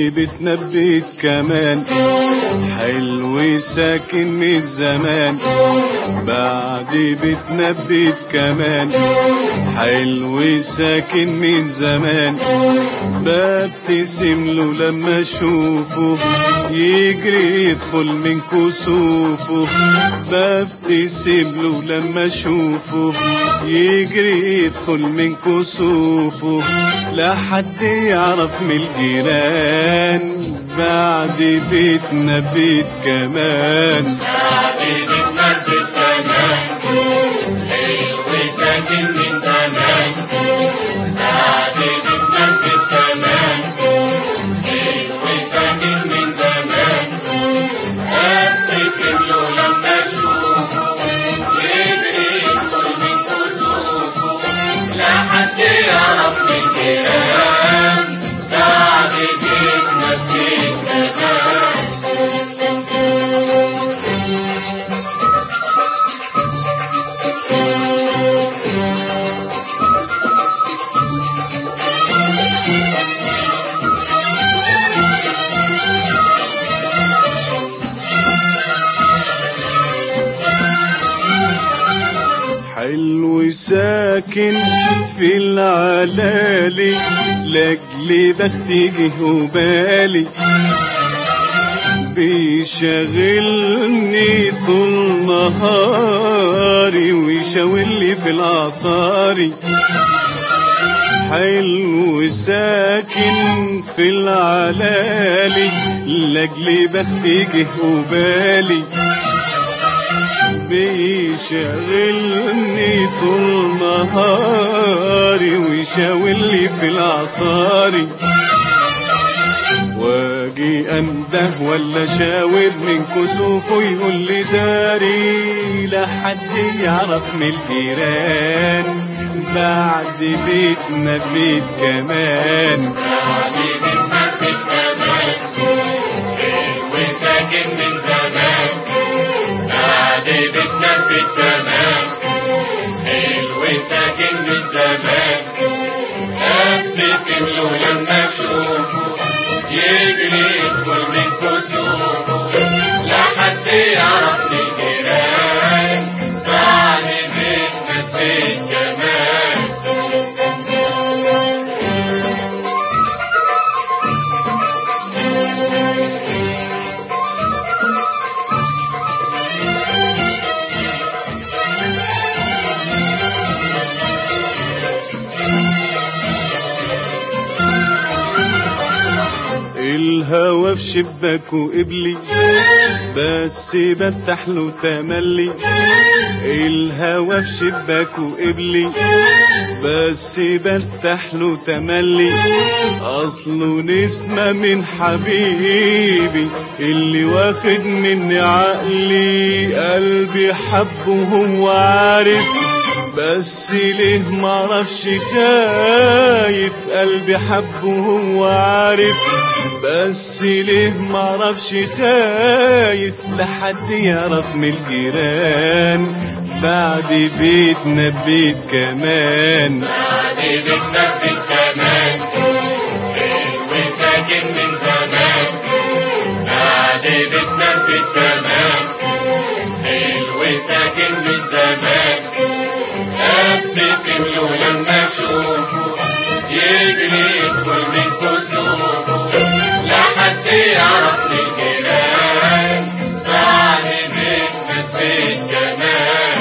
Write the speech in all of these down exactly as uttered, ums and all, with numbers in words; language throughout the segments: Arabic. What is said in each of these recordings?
بيتنا بيت كمان حلو ساكن من زمان، بعد بيتنا بيت كمان حلو ساكن من زمان، ببتسم له لما اشوفه يجري يدخل من كسوفه، ببتسم له لما اشوفه يجري يدخل من كسوفه، لا حد يعرف من الجيران بعد بيتنا بيت كمان، بعد بيتنا بيت كمان حلو ساكن من زمان، بعد بيتنا بيت كمان حلو ساكن من زمان، ابتسم له لما اشوفه يجري يدخل من كسوفه، لا حد يعرف من الجيران بعد بيتنا بيت كمان. حلو ساكن في العلالي لاجل بختي جه وبالي، بيشغلني طول نهاري ويشاولي في العصاري، حلو ساكن في العلالي لاجل بختي جه وبالي، بيشغلني طول نهاري ويشاولي في العصاري، واجي انده ولا شاور من كسوفه يقول لي داري، لا حد يعرف من الجيران بعد بيتنا بيت كمان، بعد بيتنا بيت كمان حلو ساكن من زمان، بعد بيتنا بيت كمان حلو ساكن من زمان، ابتسم له لما اشوفه يجري يدخل من كسوفه، لا حد يعرف من الجيران بعد بيتنا بيت كمان. الهوى في شباكه قبلي بس بفتح له تملي، الهوى في شباكه قبلي بس بفتح له تملي، اصله نسمة من حبيبي اللي واخد مني عقلي، قلبي حبه وهو عارف بس ليه معرفش خايف، قلبي حبه وهو عارف بس ليه معرفش خايف، لحد يعرف من الجيران بعد بيتنا بيت كمان، بعد بيتنا بيت كمان حلو ساكن من زمان، بعد بيتنا بيت كمان حلو ساكن من زمان، ابتسم له لما اشوفه يجري يدخل من كسوفه، لا حد يعرف من الجيران بعد بيتنا بيت كمان.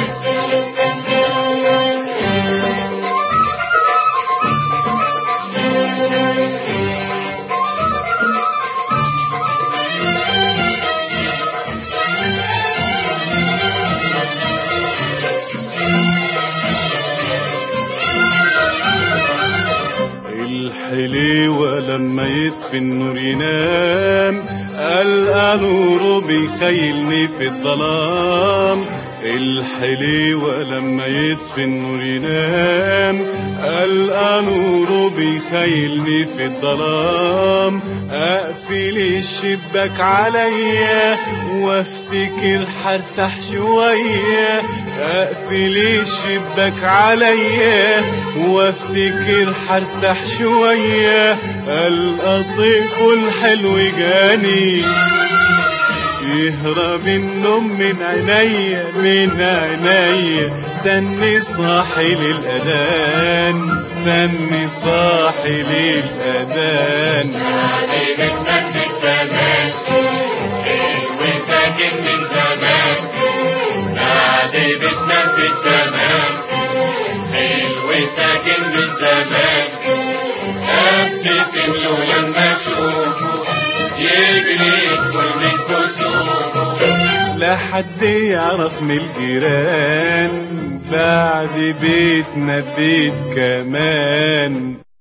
الحليوة لما يطفي النور ينام، ألقى نوره بيخيلني في الظلام، الحليوة لما يطفي النور ينام ألقى نوره بيخيلني في الظلام، أقفل الشباك عليا وافتكر هرتاح شوية، أقفل الشباك عليا وافتكر هرتاح شوية، ألقى طيفه الحلو جاني يهرب النوم من عينيا من عينيا، تاني صاحي للأذان تاني صاحي للأذان. نادي بتنفذ زمان حلو ساكن من زمان، نادي بتنفذ زمان حلو ساكن من زمان، ابتسم له لما اشوفه يجري يدخل من كسوفه، لا حد يعرف من الجيران بعد بيتنا بيت كمان.